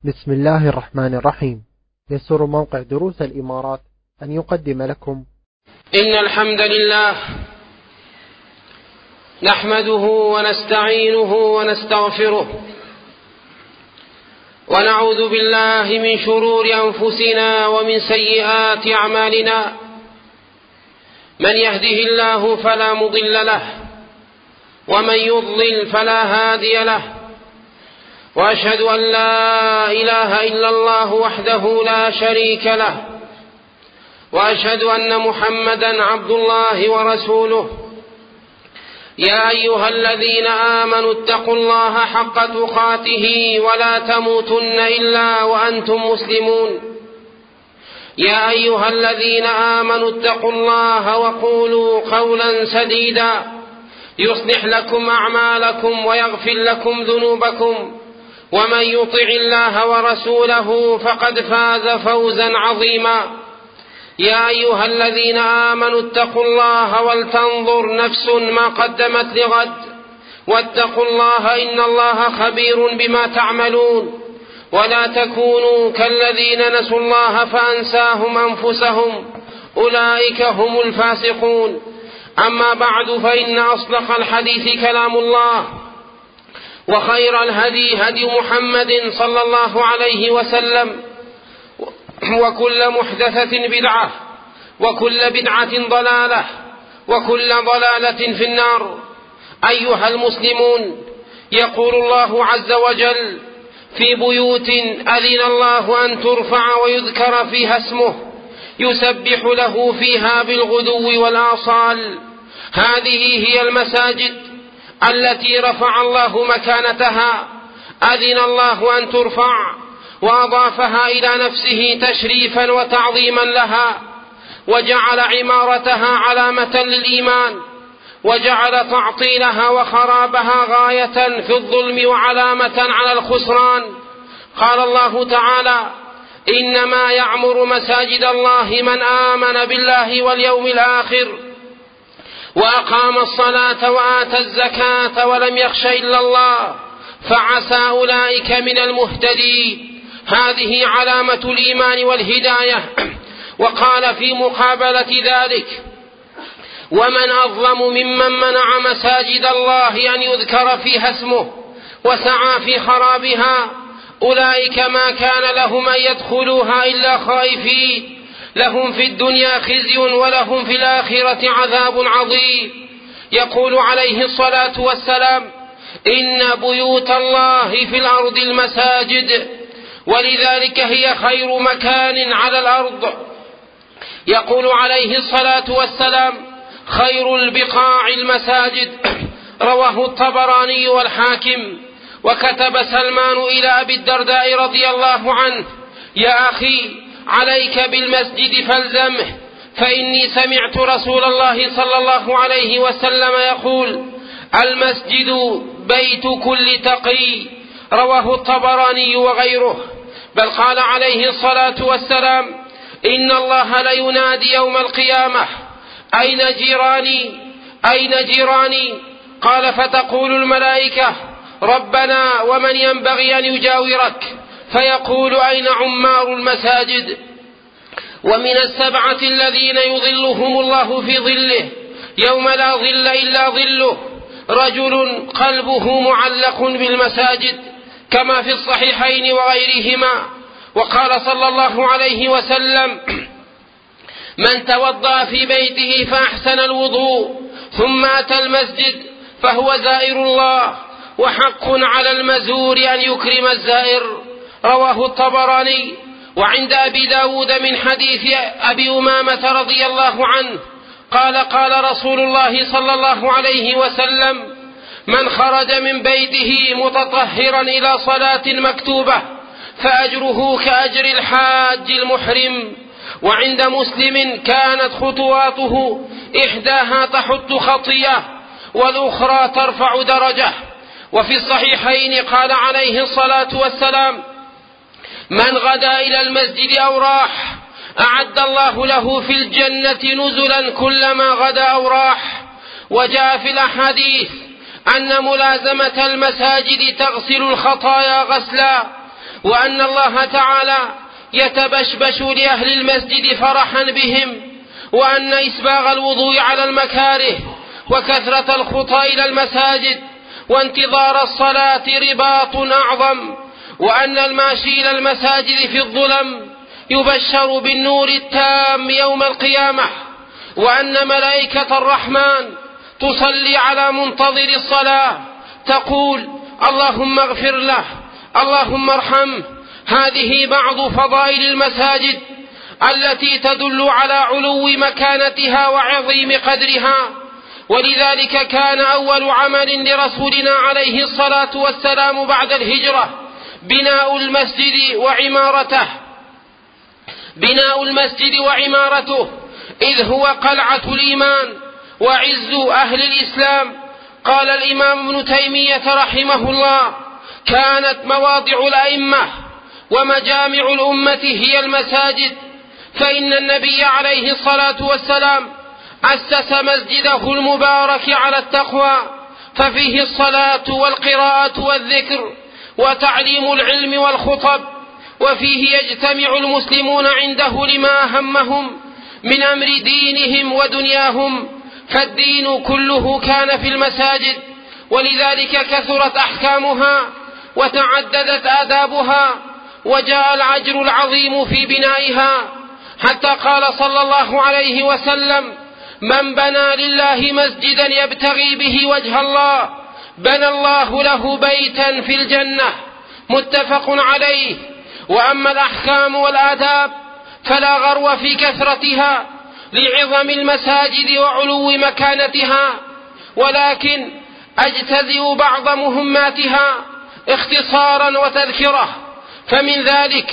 بسم الله الرحمن الرحيم. يسر موقع دروس الإمارات أن يقدم لكم إن الحمد لله نحمده ونستعينه ونستغفره ونعوذ بالله من شرور أنفسنا ومن سيئات أعمالنا. من يهده الله فلا مضل له ومن يضلل فلا هادي له، وأشهد أن لا إله إلا الله وحده لا شريك له، وأشهد أن محمدا عبد الله ورسوله. يا أيها الذين آمنوا اتقوا الله حق تقاته ولا تموتن إلا وأنتم مسلمون. يا أيها الذين آمنوا اتقوا الله وقولوا قولا سديدا يصلح لكم أعمالكم ويغفر لكم ذنوبكم، ومن يطع الله ورسوله فقد فاز فوزا عظيما. يا أيها الذين آمنوا اتقوا الله ولتنظر نفس ما قدمت لغد، واتقوا الله إن الله خبير بما تعملون. ولا تكونوا كالذين نسوا الله فأنساهم أنفسهم، أولئك هم الفاسقون. أما بعد، فإن أصدق الحديث كلام الله، وخير الهدي هدي محمد صلى الله عليه وسلم، وكل محدثة بدعة، وكل بدعة ضلالة، وكل ضلالة في النار. أيها المسلمون، يقول الله عز وجل: في بيوت أذن الله أن ترفع ويذكر فيها اسمه يسبح له فيها بالغدو والآصال. هذه هي المساجد التي رفع الله مكانتها، أذن الله أن ترفع وأضافها إلى نفسه تشريفا وتعظيما لها، وجعل عمارتها علامة للإيمان، وجعل تعطيلها وخرابها غاية في الظلم وعلامة على الخسران. قال الله تعالى: إنما يعمر مساجد الله من آمن بالله واليوم الآخر وأقام الصلاة وآتى الزكاة ولم يخش إلا الله فعسى أولئك من المهتدين. هذه علامة الإيمان والهداية. وقال في مقابلة ذلك: ومن أظلم ممن منع مساجد الله أن يذكر فيها اسمه وسعى في خرابها. أولئك ما كان لهم أن يدخلوها إلا خائفين، لهم في الدنيا خزي ولهم في الآخرة عذاب عظيم. يقول عليه الصلاة والسلام: إن بيوت الله في الأرض المساجد، ولذلك هي خير مكان على الأرض. يقول عليه الصلاة والسلام: خير البقاع المساجد. رواه الطبراني والحاكم. وكتب سلمان إلى أبي الدرداء رضي الله عنه: يا أخي، عليك بالمسجد فالزمه، فإني سمعت رسول الله صلى الله عليه وسلم يقول: المسجد بيت كل تقي. رواه الطبراني وغيره. بل قال عليه الصلاة والسلام: إن الله لينادي يوم القيامة: أين جيراني؟ أين جيراني؟ قال: فتقول الملائكة: ربنا ومن ينبغي أن يجاورك؟ فيقول: أين عمار المساجد؟ ومن السبعة الذين يظلهم الله في ظله يوم لا ظل إلا ظله رجل قلبه معلق بالمساجد، كما في الصحيحين وغيرهما. وقال صلى الله عليه وسلم: من توضأ في بيته فأحسن الوضوء ثم أتى المسجد فهو زائر الله، وحق على المزور أن يكرم الزائر. رواه الطبراني. وعند أبي داود من حديث أبي أمامة رضي الله عنه قال: قال رسول الله صلى الله عليه وسلم: من خرج من بيته متطهرا إلى صلاة مكتوبة فأجره كأجر الحاج المحرم. وعند مسلم: كانت خطواته إحداها تحط خطية والأخرى ترفع درجة. وفي الصحيحين قال عليه الصلاة والسلام: من غدا إلى المسجد أو راح أعد الله له في الجنة نزلا كلما غدا أو راح. وجاء في الأحاديث أن ملازمة المساجد تغسل الخطايا غسلا، وأن الله تعالى يتبشبش لأهل المسجد فرحا بهم، وأن إسباغ الوضوء على المكاره وكثرة الخطى إلى المساجد وانتظار الصلاة رباط أعظم، وأن الماشي إلى المساجد في الظلم يبشر بالنور التام يوم القيامة، وأن ملائكة الرحمن تصلي على منتظر الصلاة تقول اللهم اغفر له اللهم ارحمه. هذه بعض فضائل المساجد التي تدل على علو مكانتها وعظيم قدرها. ولذلك كان أول عمل لرسولنا عليه الصلاة والسلام بعد الهجرة بناء المسجد وعمارته، إذ هو قلعة الإيمان وعز أهل الإسلام. قال الإمام ابن تيمية رحمه الله: كانت مواضع الأئمة ومجامع الأمة هي المساجد، فإن النبي عليه الصلاة والسلام أسس مسجده المبارك على التقوى، ففيه الصلاة والقراءة والذكر وتعليم العلم والخطب، وفيه يجتمع المسلمون عنده لما أهمهم من أمر دينهم ودنياهم، فالدين كله كان في المساجد، ولذلك كثرت أحكامها وتعددت آدابها وجاء الأجر العظيم في بنائها، حتى قال صلى الله عليه وسلم: من بنى لله مسجدا يبتغي به وجه الله بنى الله له بيتا في الجنة، متفق عليه. وأما الأحكام والآداب فلا غرو في كثرتها لعظم المساجد وعلو مكانتها، ولكن أجتزئ بعض مهماتها اختصارا وتذكرة. فمن ذلك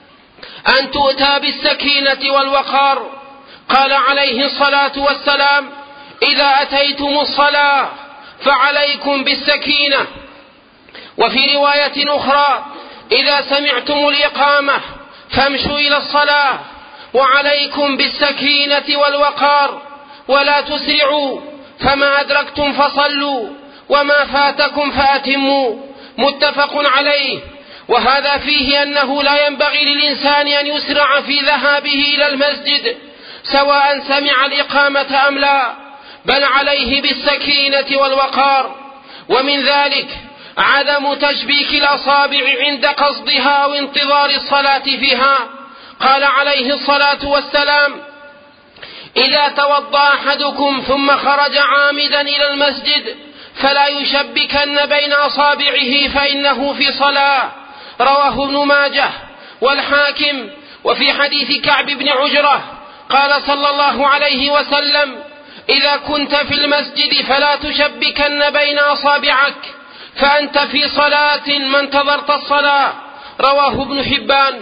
أن تؤتى بالسكينة والوقار. قال عليه الصلاة والسلام: إذا أتيتم الصلاة فعليكم بالسكينة. وفي رواية أخرى: إذا سمعتم الإقامة فامشوا إلى الصلاة، وعليكم بالسكينة والوقار، ولا تسرعوا، فما أدركتم فصلوا وما فاتكم فأتموا، متفق عليه. وهذا فيه أنه لا ينبغي للإنسان أن يسرع في ذهابه إلى المسجد سواء سمع الإقامة أم لا، بل عليه بالسكينة والوقار. ومن ذلك عدم تشبيك الأصابع عند قصدها وانتظار الصلاة فيها. قال عليه الصلاة والسلام: إذا توضأ أحدكم ثم خرج عامدا إلى المسجد فلا يشبكن بين أصابعه فإنه في صلاة، رواه ابن ماجه والحاكم. وفي حديث كعب بن عجرة قال صلى الله عليه وسلم: إذا كنت في المسجد فلا تشبكن بين أصابعك فأنت في صلاة ما انتظرت الصلاة، رواه ابن حبان.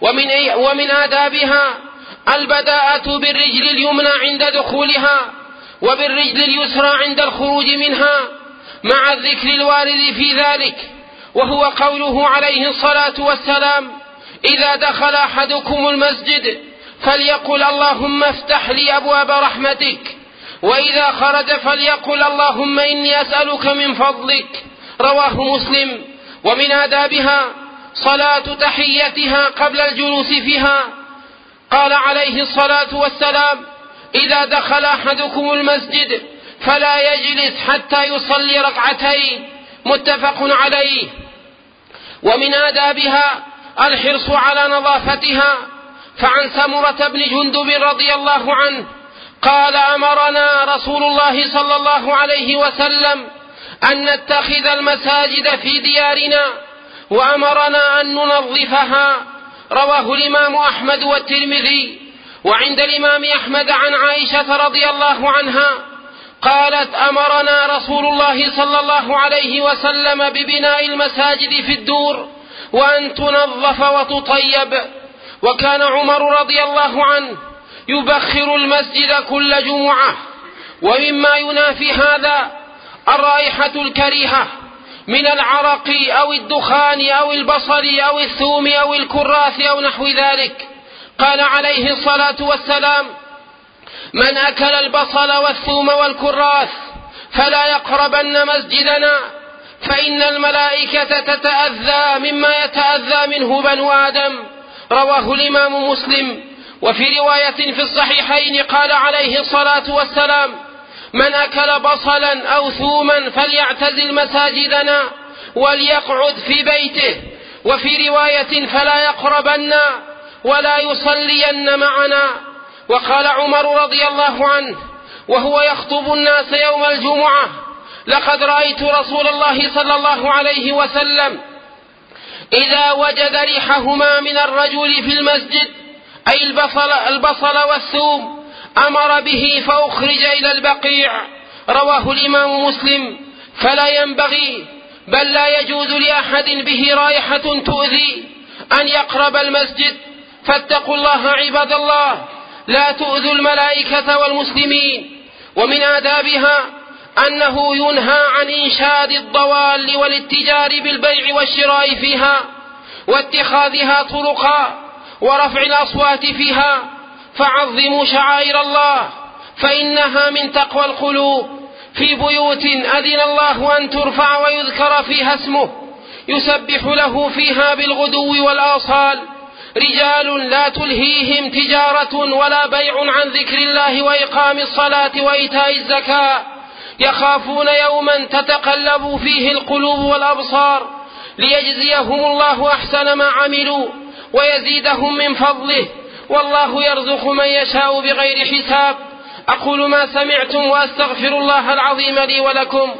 ومن آدابها البداءة بالرجل اليمنى عند دخولها وبالرجل اليسرى عند الخروج منها، مع الذكر الوارد في ذلك، وهو قوله عليه الصلاة والسلام: إذا دخل أحدكم المسجد فليقل اللهم افتح لي أبواب رحمتك، وإذا خرج فليقل اللهم إني أسألك من فضلك، رواه مسلم. ومن آدابها صلاة تحيتها قبل الجلوس فيها. قال عليه الصلاة والسلام: إذا دخل أحدكم المسجد فلا يجلس حتى يصلي ركعتين، متفق عليه. ومن آدابها الحرص على نظافتها، فعن سمرة بن جندب رضي الله عنه قال: أمرنا رسول الله صلى الله عليه وسلم أن نتخذ المساجد في ديارنا، وأمرنا أن ننظفها، رواه الإمام أحمد والترمذي. وعند الإمام أحمد عن عائشة رضي الله عنها قالت: أمرنا رسول الله صلى الله عليه وسلم ببناء المساجد في الدور وأن تنظف وتطيب. وكان عمر رضي الله عنه يبخر المسجد كل جمعة. ومما ينافي هذا الرائحة الكريهة من العرق أو الدخان أو البصل أو الثوم أو الكراث أو نحو ذلك. قال عليه الصلاة والسلام: من أكل البصل والثوم والكراث فلا يقربن مسجدنا، فإن الملائكة تتأذى مما يتأذى منه بنو آدم. رواه الإمام مسلم. وفي رواية في الصحيحين قال عليه الصلاة والسلام: من أكل بصلا أو ثوما فليعتزل مساجدنا وليقعد في بيته. وفي رواية: فلا يقربن ولا يصلين معنا. وقال عمر رضي الله عنه وهو يخطب الناس يوم الجمعة: لقد رأيت رسول الله صلى الله عليه وسلم إذا وجد ريحهما من الرجل في المسجد، أي البصل والثوم، أمر به فأخرج إلى البقيع. رواه الإمام مسلم. فلا ينبغي بل لا يجوز لأحد به رائحة تؤذي أن يقرب المسجد. فاتقوا الله عباد الله، لا تؤذوا الملائكة والمسلمين. ومن آدابها أنه ينهى عن إنشاد الضوال والاتجار بالبيع والشراء فيها واتخاذها طرقا ورفع الأصوات فيها. فعظموا شعائر الله فإنها من تقوى القلوب. في بيوت أذن الله أن ترفع ويذكر فيها اسمه يسبح له فيها بالغدو والآصال رجال لا تلهيهم تجارة ولا بيع عن ذكر الله وإقام الصلاة وإيتاء الزكاة يخافون يوما تتقلب فيه القلوب والأبصار ليجزيهم الله أحسن ما عملوا ويزيدهم من فضله، والله يرزق من يشاء بغير حساب. أقول ما سمعتم وأستغفر الله العظيم لي ولكم.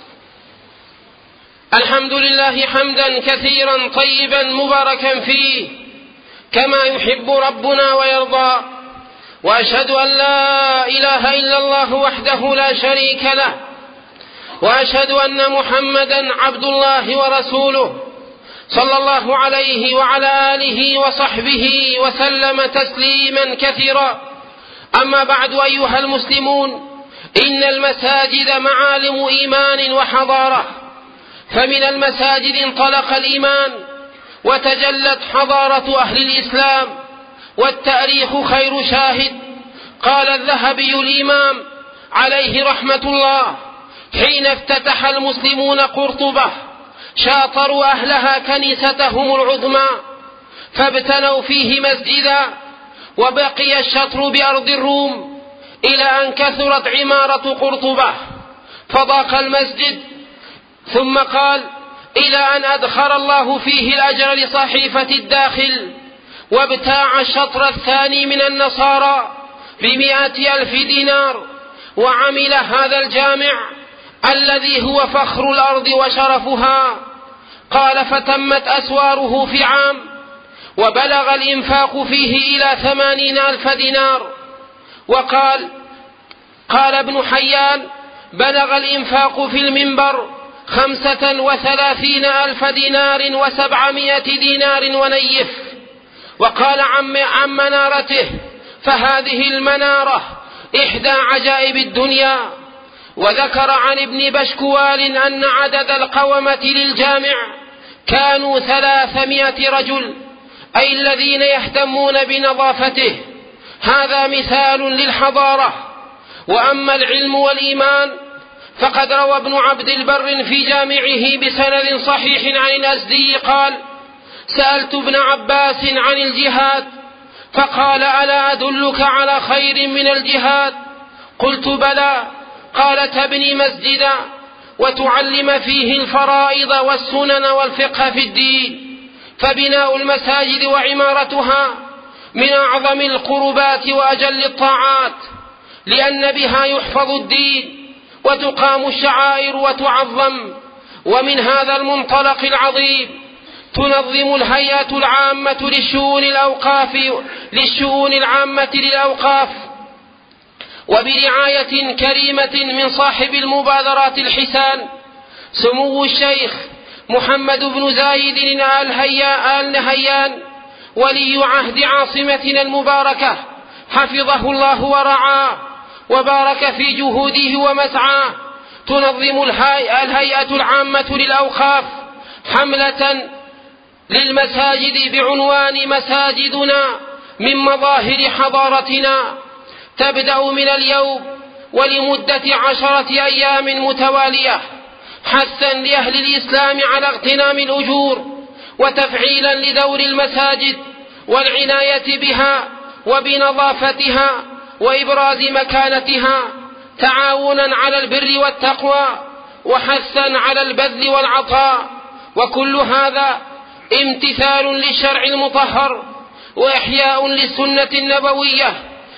الحمد لله حمدا كثيرا طيبا مباركا فيه كما يحب ربنا ويرضى، وأشهد أن لا إله إلا الله وحده لا شريك له، وأشهد أن محمدا عبد الله ورسوله صلى الله عليه وعلى آله وصحبه وسلم تسليما كثيرا. أما بعد، أيها المسلمون، إن المساجد معالم إيمان وحضارة، فمن المساجد انطلق الإيمان وتجلت حضارة أهل الإسلام، والتاريخ خير شاهد. قال الذهبي الإمام عليه رحمة الله: حين افتتح المسلمون قرطبة شاطروا أهلها كنيستهم العظمى فابتنوا فيه مسجدا، وبقي الشطر بأرض الروم إلى أن كثرت عمارة قرطبة فضاق المسجد. ثم قال: إلى أن أدخر الله فيه الأجر لصحيفة الداخل، وابتاع الشطر الثاني من النصارى ب100,000 دينار، وعمل هذا الجامع الذي هو فخر الأرض وشرفها. قال: فتمت أسواره في عام، وبلغ الإنفاق فيه إلى 80,000 دينار. قال ابن حيان: بلغ الإنفاق في المنبر 35,000 دينار و700 دينار ونيف. وقال عن منارته: فهذه المنارة إحدى عجائب الدنيا. وذكر عن ابن بشكوال أن عدد القومة للجامع كانوا 300 رجل، أي الذين يهتمون بنظافته. هذا مثال للحضارة. وأما العلم والإيمان فقد روى ابن عبد البر في جامعه بسند صحيح عن الأزدي قال: سألت ابن عباس عن الجهاد فقال: ألا أدلك على خير من الجهاد؟ قلت: بلى. قال: تبني مسجدا وتعلم فيه الفرائض والسنن والفقه في الدين. فبناء المساجد وعمارتها من أعظم القربات وأجل الطاعات، لأن بها يحفظ الدين وتقام الشعائر وتعظم. ومن هذا المنطلق العظيم تنظم الهيئة العامة للشؤون العامة للأوقاف، وبرعاية كريمة من صاحب المبادرات الحسان سمو الشيخ محمد بن زايد آل نهيان ولي عهد عاصمتنا المباركة، حفظه الله ورعاه وبارك في جهوده ومسعاه. تنظم الهيئة العامة للأوقاف حملة للمساجد بعنوان مساجدنا من مظاهر حضارتنا، تبدأ من اليوم ولمدة 10 أيام متوالية، حثا لأهل الإسلام على اغتنام الأجور وتفعيلا لدور المساجد والعناية بها وبنظافتها وإبراز مكانتها، تعاونا على البر والتقوى وحثا على البذل والعطاء. وكل هذا امتثال للشرع المطهر وإحياء للسنة النبوية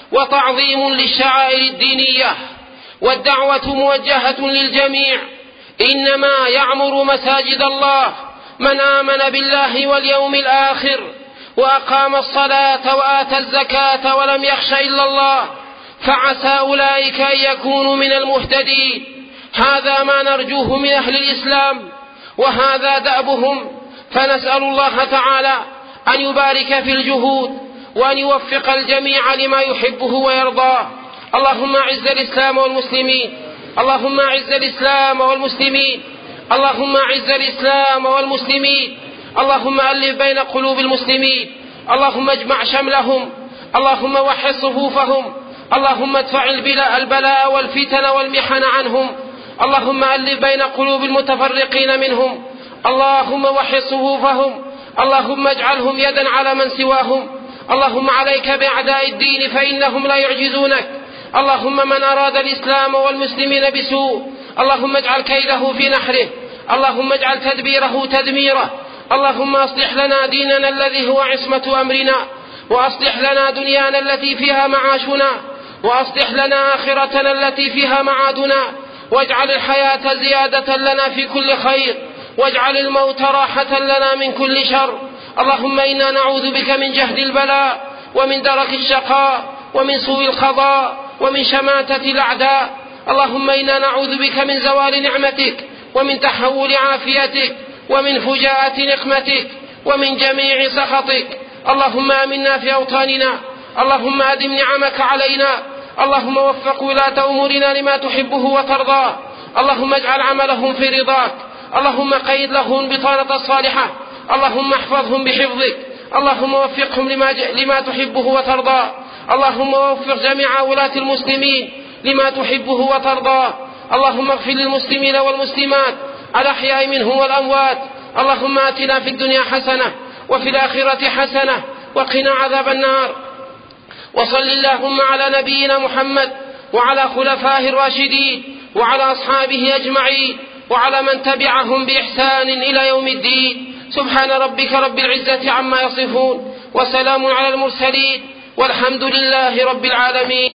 وتعظيم للشعائر الدينية. والدعوة موجهة للجميع، إنما يعمر مساجد الله من آمن بالله واليوم الآخر وأقام الصلاة وآتى الزكاة ولم يخش إلا الله، فعسى أولئك أن يكونوا من المهتدين. هذا ما نرجوه من أهل الإسلام وهذا دأبهم، فنسأل الله تعالى أن يبارك في الجهود وأن يوفق الجميع لما يحبه ويرضاه. اللهم أعز الإسلام والمسلمين، اللهم أعز الإسلام والمسلمين، اللهم أعز الإسلام والمسلمين، اللهم ألف بين قلوب المسلمين، اللهم اجمع شملهم، اللهم وحد صفوفهم، اللهم ادفع البلاء والفتن والمحن عنهم، اللهم ألف بين قلوب المتفرقين منهم، اللهم وحد صفوفهم، اللهم اجعلهم يدا على من سواهم. اللهم عليك بأعداء الدين فإنهم لا يعجزونك. اللهم من أراد الإسلام والمسلمين بسوء اللهم اجعل كيده في نحره، اللهم اجعل تدبيره تدميره. اللهم أصلح لنا ديننا الذي هو عصمة أمرنا، وأصلح لنا دنيانا التي فيها معاشنا، وأصلح لنا آخرتنا التي فيها معادنا، واجعل الحياة زيادة لنا في كل خير، واجعل الموت راحة لنا من كل شر. اللهم إنا نعوذ بك من جهد البلاء ومن درك الشقاء ومن سوء القضاء ومن شماتة الأعداء. اللهم إنا نعوذ بك من زوال نعمتك ومن تحول عافيتك ومن فجاءة نقمتك ومن جميع سخطك. اللهم آمنا في أوطاننا، اللهم أدم نعمك علينا، اللهم وفق ولاة أمورنا لما تحبه وترضاه، اللهم اجعل عملهم في رضاك، اللهم قيد لهم بطانة الصالحة، اللهم احفظهم بحفظك، اللهم وفقهم لما تحبه وترضاه، اللهم وفق جميع ولاة المسلمين لما تحبه وترضاه. اللهم اغفر للمسلمين والمسلمات الأحياء منهم والأموات. اللهم آتنا في الدنيا حسنة وفي الآخرة حسنة وقنا عذاب النار. وصل اللهم على نبينا محمد وعلى خلفائه الراشدين وعلى أصحابه أجمعين وعلى من تبعهم بإحسان إلى يوم الدين. سبحان ربك رب العزة عما يصفون وسلام على المرسلين والحمد لله رب العالمين.